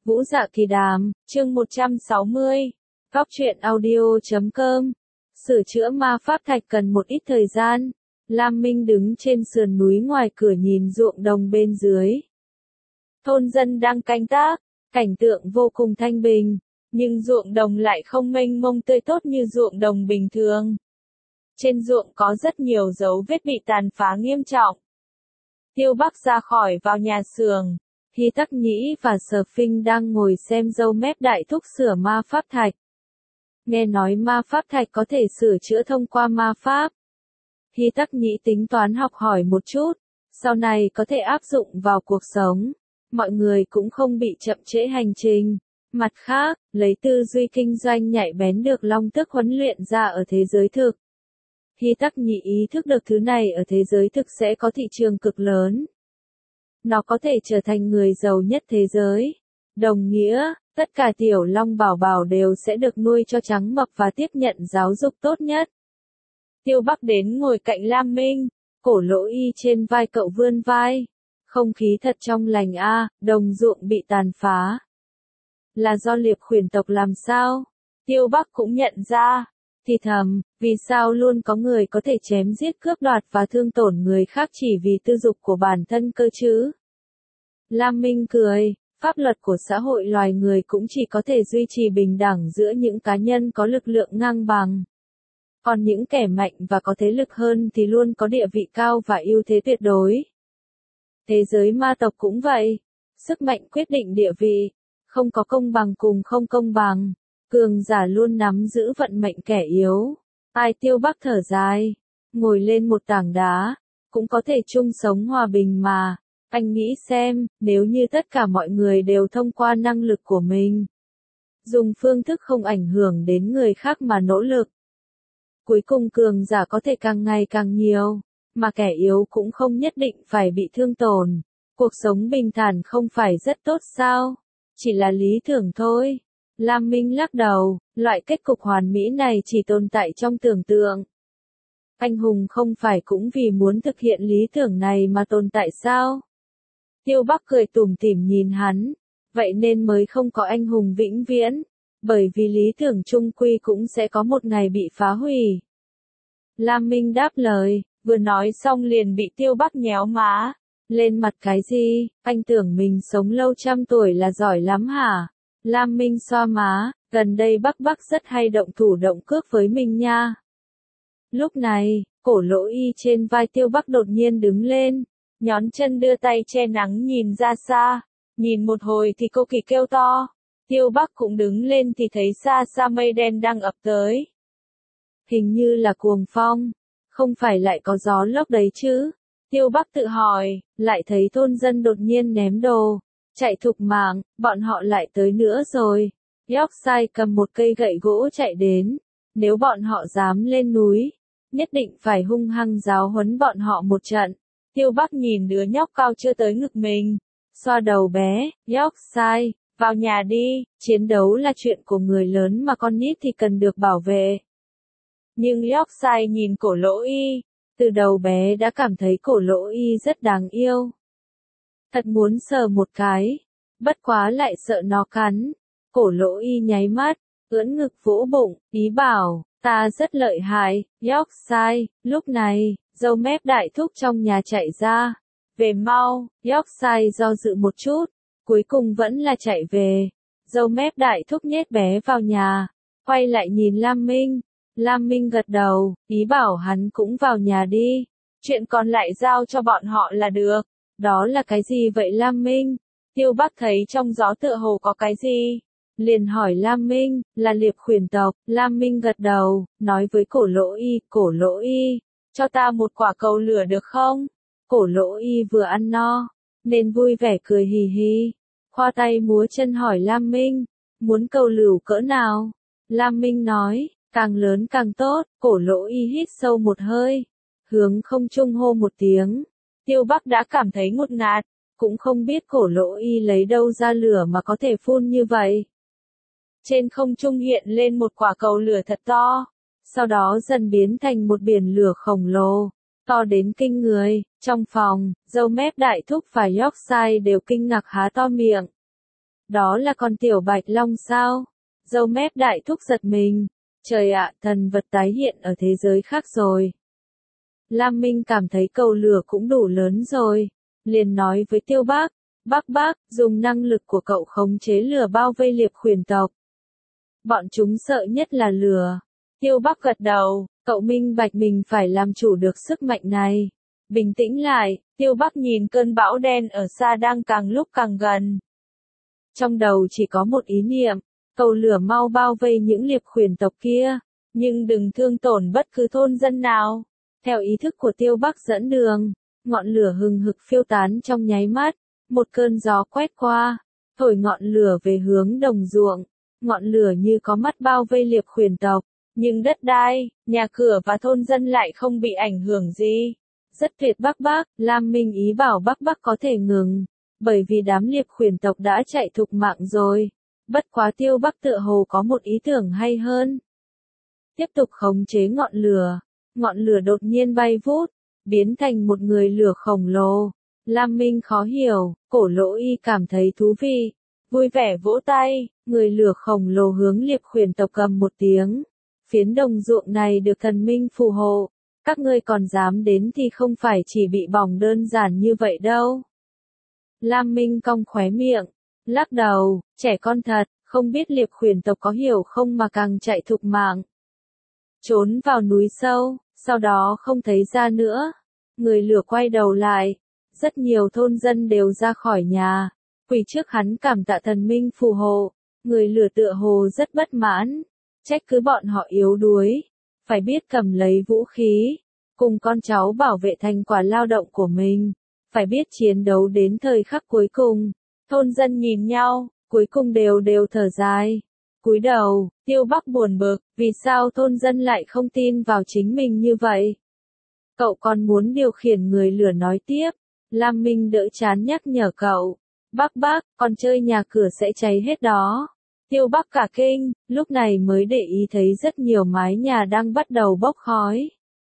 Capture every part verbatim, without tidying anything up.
Vũ Dạ Kỳ Đàm, chương một trăm sáu mươi. Góc truyện audio chấm com. Sửa chữa ma pháp thạch cần một ít thời gian. Lam Minh đứng trên sườn núi ngoài cửa nhìn ruộng đồng bên dưới. Thôn dân đang canh tác, cảnh tượng vô cùng thanh bình, nhưng ruộng đồng lại không mênh mông tươi tốt như ruộng đồng bình thường. Trên ruộng có rất nhiều dấu vết bị tàn phá nghiêm trọng. Tiêu Bắc ra khỏi vào nhà xưởng. Hy Tắc Nhĩ và Sở Phinh đang ngồi xem dâu mép đại thúc sửa ma pháp thạch. Nghe nói ma pháp thạch có thể sửa chữa thông qua ma pháp. Hy Tắc Nhĩ tính toán học hỏi một chút, sau này có thể áp dụng vào cuộc sống. Mọi người cũng không bị chậm trễ hành trình. Mặt khác, lấy tư duy kinh doanh nhạy bén được Long Tước huấn luyện ra ở thế giới thực. Hy Tắc Nhĩ ý thức được thứ này ở thế giới thực sẽ có thị trường cực lớn. Nó có thể trở thành người giàu nhất thế giới. Đồng nghĩa, tất cả tiểu long bảo bảo đều sẽ được nuôi cho trắng mập và tiếp nhận giáo dục tốt nhất. Tiêu Bắc đến ngồi cạnh Lam Minh, cổ lỗ y trên vai cậu vươn vai. Không khí thật trong lành a, đồng ruộng bị tàn phá. Là do liệp khuyển tộc làm sao? Tiêu Bắc cũng nhận ra. Thì thầm, vì sao luôn có người có thể chém giết cướp đoạt và thương tổn người khác chỉ vì tư dục của bản thân cơ chứ? Lam Minh cười, pháp luật của xã hội loài người cũng chỉ có thể duy trì bình đẳng giữa những cá nhân có lực lượng ngang bằng. Còn những kẻ mạnh và có thế lực hơn thì luôn có địa vị cao và ưu thế tuyệt đối. Thế giới ma tộc cũng vậy. Sức mạnh quyết định địa vị. Không có công bằng cùng không công bằng. Cường giả luôn nắm giữ vận mệnh kẻ yếu. Ai Tiêu Bắc thở dài. Ngồi lên một tảng đá. Cũng có thể chung sống hòa bình mà. Anh nghĩ xem, nếu như tất cả mọi người đều thông qua năng lực của mình. Dùng phương thức không ảnh hưởng đến người khác mà nỗ lực. Cuối cùng cường giả có thể càng ngày càng nhiều. Mà kẻ yếu cũng không nhất định phải bị thương tổn. Cuộc sống bình thản không phải rất tốt sao? Chỉ là lý tưởng thôi. Lam Minh lắc đầu, loại kết cục hoàn mỹ này chỉ tồn tại trong tưởng tượng. Anh hùng không phải cũng vì muốn thực hiện lý tưởng này mà tồn tại sao? Tiêu Bắc cười tủm tỉm nhìn hắn, vậy nên mới không có anh hùng vĩnh viễn, bởi vì lý tưởng chung quy cũng sẽ có một ngày bị phá hủy. Lam Minh đáp lời, vừa nói xong liền bị Tiêu Bắc nhéo má. Lên mặt cái gì, anh tưởng mình sống lâu trăm tuổi là giỏi lắm hả? Lam Minh xoa má, gần đây Bắc Bắc rất hay động thủ động cước với mình nha. Lúc này, cổ lỗ y trên vai Tiêu Bắc đột nhiên đứng lên, nhón chân đưa tay che nắng nhìn ra xa. Nhìn một hồi thì cô kỳ kêu to. Tiêu Bắc cũng đứng lên thì thấy xa xa mây đen đang ập tới. Hình như là cuồng phong, không phải lại có gió lốc đấy chứ? Tiêu Bắc tự hỏi, lại thấy thôn dân đột nhiên ném đồ, chạy thục mạng, bọn họ lại tới nữa rồi. Yorkshire cầm một cây gậy gỗ chạy đến, nếu bọn họ dám lên núi, nhất định phải hung hăng giáo huấn bọn họ một trận. Tiêu Bắc nhìn đứa nhóc cao chưa tới ngực mình, xoa đầu bé, Yorkshire, vào nhà đi, chiến đấu là chuyện của người lớn mà con nít thì cần được bảo vệ. Nhưng Yorkshire nhìn cổ lỗ y, từ đầu bé đã cảm thấy cổ lỗ y rất đáng yêu. Thật muốn sờ một cái, bất quá lại sợ nó cắn. Cổ lỗ y nháy mắt, ưỡn ngực vỗ bụng, ý bảo, ta rất lợi hại, Yorkshire. Lúc này, dâu mép đại thúc trong nhà chạy ra. Về mau, Yorkshire do dự một chút, cuối cùng vẫn là chạy về. Dâu mép đại thúc nhét bé vào nhà, quay lại nhìn Lam Minh. Lam Minh gật đầu, ý bảo hắn cũng vào nhà đi. Chuyện còn lại giao cho bọn họ là được. Đó là cái gì vậy Lam Minh? Tiêu Bắc thấy trong gió tựa hồ có cái gì? Liền hỏi Lam Minh, là liệp khuyển tộc. Lam Minh gật đầu, nói với cổ lỗ y, cổ lỗ y, cho ta một quả cầu lửa được không? Cổ lỗ y vừa ăn no, nên vui vẻ cười hì hì. Khoa tay múa chân hỏi Lam Minh, muốn cầu lửa cỡ nào? Lam Minh nói, càng lớn càng tốt. Cổ lỗ y hít sâu một hơi, hướng không trung hô một tiếng. Tiêu Bắc đã cảm thấy ngột ngạt, cũng không biết cổ lỗ y lấy đâu ra lửa mà có thể phun như vậy. Trên không trung hiện lên một quả cầu lửa thật to, sau đó dần biến thành một biển lửa khổng lồ, to đến kinh người. Trong phòng, dâu mép đại thúc và Yorkshire đều kinh ngạc há to miệng. Đó là con tiểu bạch long sao? Dâu mép đại thúc giật mình. Trời ạ, thần vật tái hiện ở thế giới khác rồi. Lam Minh cảm thấy cầu lửa cũng đủ lớn rồi. Liền nói với Tiêu Bác, bác bác, dùng năng lực của cậu khống chế lửa bao vây liệp khuyển tộc. Bọn chúng sợ nhất là lửa. Tiêu Bác gật đầu, cậu minh bạch mình phải làm chủ được sức mạnh này. Bình tĩnh lại, Tiêu Bác nhìn cơn bão đen ở xa đang càng lúc càng gần. Trong đầu chỉ có một ý niệm, cầu lửa mau bao vây những liệp khuyển tộc kia, nhưng đừng thương tổn bất cứ thôn dân nào. Theo ý thức của Tiêu Bác dẫn đường, ngọn lửa hừng hực phiêu tán trong nháy mắt, một cơn gió quét qua, thổi ngọn lửa về hướng đồng ruộng, ngọn lửa như có mắt bao vây liệp khuyển tộc, nhưng đất đai, nhà cửa và thôn dân lại không bị ảnh hưởng gì. Rất tuyệt bác bác, Lam Minh ý bảo bác bác có thể ngừng, bởi vì đám liệp khuyển tộc đã chạy thục mạng rồi. Bất quá Tiêu Bác tựa hồ có một ý tưởng hay hơn. Tiếp tục khống chế ngọn lửa, ngọn lửa đột nhiên bay vút, biến thành một người lửa khổng lồ. Lam Minh khó hiểu, Cổ Lỗ Y cảm thấy thú vị, vui vẻ vỗ tay, người lửa khổng lồ hướng liệp khuyển tộc cầm một tiếng. Phiến đồng ruộng này được thần minh phù hộ, các ngươi còn dám đến thì không phải chỉ bị bỏng đơn giản như vậy đâu. Lam Minh cong khóe miệng, lắc đầu, trẻ con thật, không biết liệp khuyển tộc có hiểu không mà càng chạy thục mạng. Trốn vào núi sâu, sau đó không thấy ra nữa. Người lửa quay đầu lại, rất nhiều thôn dân đều ra khỏi nhà, quỳ trước hắn cảm tạ thần minh phù hộ. Người lửa tựa hồ rất bất mãn, trách cứ bọn họ yếu đuối, phải biết cầm lấy vũ khí, cùng con cháu bảo vệ thành quả lao động của mình, phải biết chiến đấu đến thời khắc cuối cùng. Thôn dân nhìn nhau, cuối cùng đều đều thở dài. Cúi đầu, Tiêu Bác buồn bực, vì sao thôn dân lại không tin vào chính mình như vậy? Cậu còn muốn điều khiển người lửa nói tiếp. Lam Minh đỡ chán nhắc nhở cậu. Bác bác, con chơi nhà cửa sẽ cháy hết đó. Tiêu Bác cả kinh, lúc này mới để ý thấy rất nhiều mái nhà đang bắt đầu bốc khói.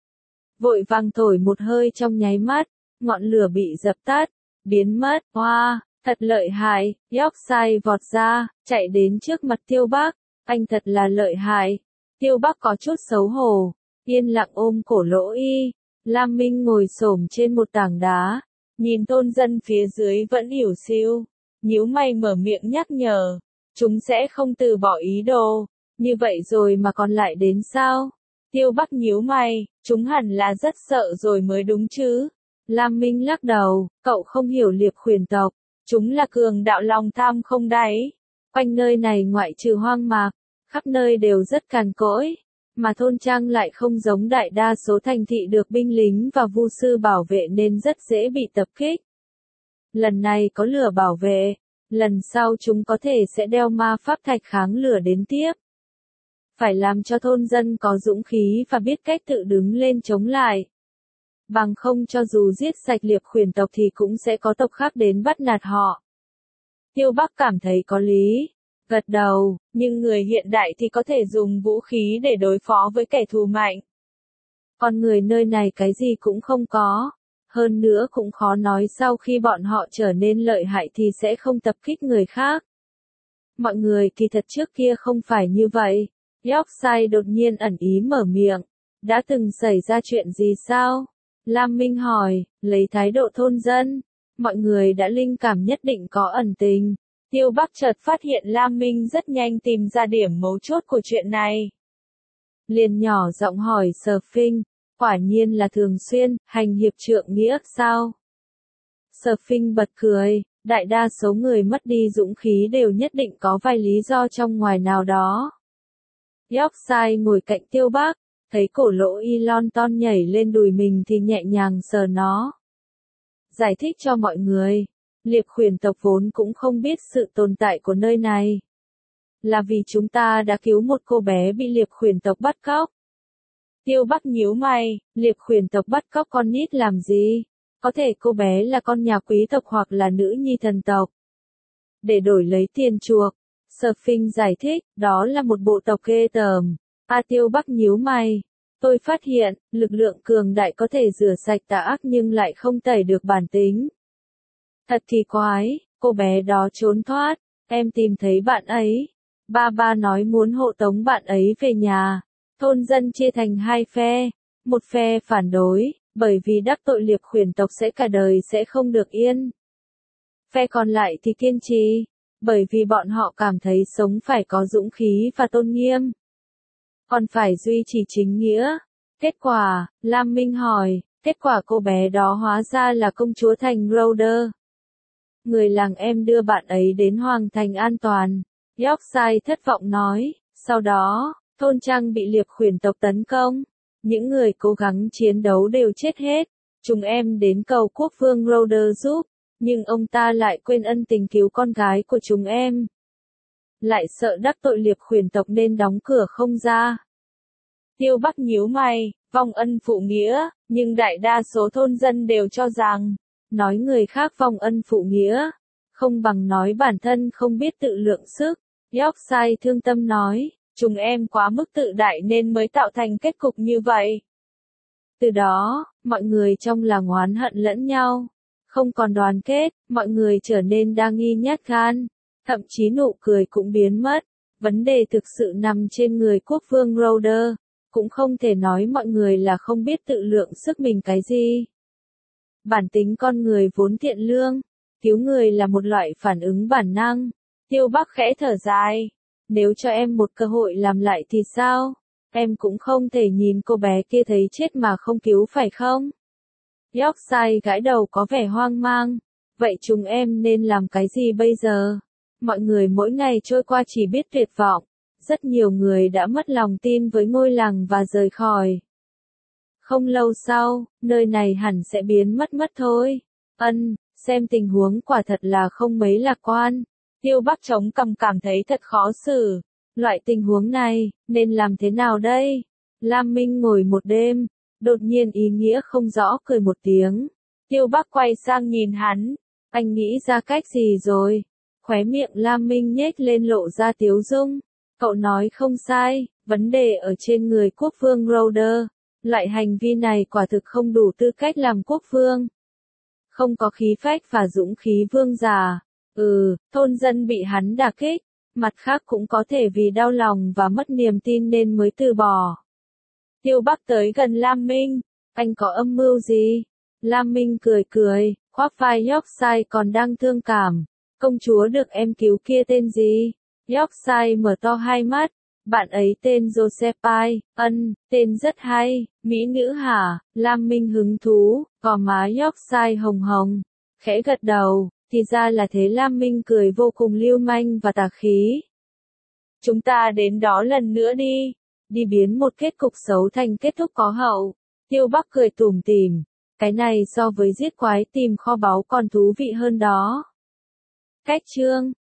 Vội vàng thổi một hơi trong nháy mắt, ngọn lửa bị dập tắt, biến mất. Hoa, wow, thật lợi hại, Yorkshire vọt ra, chạy đến trước mặt Tiêu Bác, anh thật là lợi hại. Tiêu Bác có chút xấu hổ, yên lặng ôm Cổ Lỗ Y. Lam Minh ngồi xổm trên một tảng đá, nhìn thôn dân phía dưới vẫn ỉu xìu, nhíu mày mở miệng nhắc nhở, chúng sẽ không từ bỏ ý đồ, như vậy rồi mà còn lại đến sao? Tiêu Bác nhíu mày, chúng hẳn là rất sợ rồi mới đúng chứ. Lam Minh lắc đầu, cậu không hiểu liệp khuyển tộc, chúng là cường đạo lòng tham không đáy. Quanh nơi này ngoại trừ hoang mạc, khắp nơi đều rất cằn cỗi, mà thôn trang lại không giống đại đa số thành thị được binh lính và vu sư bảo vệ nên rất dễ bị tập kích. Lần này có lửa bảo vệ, lần sau chúng có thể sẽ đeo ma pháp thạch kháng lửa đến tiếp. Phải làm cho thôn dân có dũng khí và biết cách tự đứng lên chống lại. Bằng không cho dù giết sạch liệp khuyển tộc thì cũng sẽ có tộc khác đến bắt nạt họ. Tiêu Bác cảm thấy có lý, gật đầu, nhưng người hiện đại thì có thể dùng vũ khí để đối phó với kẻ thù mạnh. Con người nơi này cái gì cũng không có, hơn nữa cũng khó nói sau khi bọn họ trở nên lợi hại thì sẽ không tập kích người khác. Mọi người kỳ thật trước kia không phải như vậy. Yorkshire đột nhiên ẩn ý mở miệng, đã từng xảy ra chuyện gì sao? Lam Minh hỏi, lấy thái độ thôn dân, mọi người đã linh cảm nhất định có ẩn tình. Tiêu Bác chợt phát hiện Lam Minh rất nhanh tìm ra điểm mấu chốt của chuyện này. Liền nhỏ giọng hỏi Sở Phinh, quả nhiên là thường xuyên, hành hiệp trượng nghĩa sao? Sở Phinh bật cười, đại đa số người mất đi dũng khí đều nhất định có vài lý do trong ngoài nào đó. Yorkshire ngồi cạnh Tiêu Bác, thấy Cổ Lỗ Y lon ton nhảy lên đùi mình thì nhẹ nhàng sờ nó. Giải thích cho mọi người, liệp khuyển tộc vốn cũng không biết sự tồn tại của nơi này. Là vì chúng ta đã cứu một cô bé bị liệp khuyển tộc bắt cóc. Tiêu Bác nhíu mày, liệp khuyển tộc bắt cóc con nít làm gì? Có thể cô bé là con nhà quý tộc hoặc là nữ nhi thần tộc. Để đổi lấy tiền chuộc. Sở Phinh giải thích, đó là một bộ tộc ghê tởm. A Tiêu Bác nhíu mày. Tôi phát hiện, lực lượng cường đại có thể rửa sạch tà ác nhưng lại không tẩy được bản tính. Thật kỳ quái, cô bé đó trốn thoát, em tìm thấy bạn ấy. Ba ba nói muốn hộ tống bạn ấy về nhà. Thôn dân chia thành hai phe. Một phe phản đối, bởi vì đắc tội Liệp Khuyển tộc sẽ cả đời sẽ không được yên. Phe còn lại thì kiên trì, bởi vì bọn họ cảm thấy sống phải có dũng khí và tôn nghiêm. Còn phải duy trì chính nghĩa. Kết quả, Lam Minh hỏi, kết quả cô bé đó hóa ra là công chúa thành Rhoder. Người làng em đưa bạn ấy đến Hoàng thành an toàn. Yorkshire thất vọng nói, sau đó, thôn trang bị Liệp Khuyển tộc tấn công. Những người cố gắng chiến đấu đều chết hết. Chúng em đến cầu quốc vương Rhoder giúp, nhưng ông ta lại quên ân tình cứu con gái của chúng em. Lại sợ đắc tội Liệp Khuyển tộc nên đóng cửa không ra. Tiêu Bắc nhíu mày, vong ân phụ nghĩa, nhưng đại đa số thôn dân đều cho rằng, nói người khác vong ân phụ nghĩa, không bằng nói bản thân không biết tự lượng sức. Yorkshire thương tâm nói, chúng em quá mức tự đại nên mới tạo thành kết cục như vậy. Từ đó, mọi người trong làng oán hận lẫn nhau, không còn đoàn kết, mọi người trở nên đa nghi nhát gan, thậm chí nụ cười cũng biến mất. Vấn đề thực sự nằm trên người quốc vương Rhoder, cũng không thể nói mọi người là không biết tự lượng sức mình cái gì. Bản tính con người vốn thiện lương, cứu người là một loại phản ứng bản năng. Tiêu Bắc khẽ thở dài, nếu cho em một cơ hội làm lại thì sao? Em cũng không thể nhìn cô bé kia thấy chết mà không cứu phải không? Yorkshire gãi đầu có vẻ hoang mang. Vậy chúng em nên làm cái gì bây giờ? Mọi người mỗi ngày trôi qua chỉ biết tuyệt vọng. Rất nhiều người đã mất lòng tin với ngôi làng và rời khỏi. Không lâu sau, nơi này hẳn sẽ biến mất mất thôi. Ân, xem tình huống quả thật là không mấy lạc quan. Tiêu Bắc chống cằm cảm thấy thật khó xử. Loại tình huống này, nên làm thế nào đây? Lam Minh ngồi một đêm, đột nhiên ý nghĩa không rõ cười một tiếng. Tiêu Bắc quay sang nhìn hắn, anh nghĩ ra cách gì rồi? Khóe miệng Lam Minh nhếch lên lộ ra tiếu dung. Cậu nói không sai, vấn đề ở trên người quốc vương Rhoder. Loại hành vi này quả thực không đủ tư cách làm quốc vương. Không có khí phách và dũng khí vương giả. Ừ, thôn dân bị hắn đả kích. Mặt khác cũng có thể vì đau lòng và mất niềm tin nên mới từ bỏ. Tiêu Bắc tới gần Lam Minh. Anh có âm mưu gì? Lam Minh cười cười, khoác vai Yorkshire còn đang thương cảm. Công chúa được em cứu kia tên gì? Yorkshire mở to hai mắt. Bạn ấy tên Josephine. Ân, tên rất hay. Mỹ nữ hả? Lam Minh hứng thú, gò má Yorkshire hồng hồng. Khẽ gật đầu, thì ra là thế. Lam Minh cười vô cùng lưu manh và tà khí. Chúng ta đến đó lần nữa đi. Đi biến một kết cục xấu thành kết thúc có hậu. Tiêu Bắc cười tủm tỉm. Cái này so với giết quái tìm kho báu còn thú vị hơn đó. Cách chương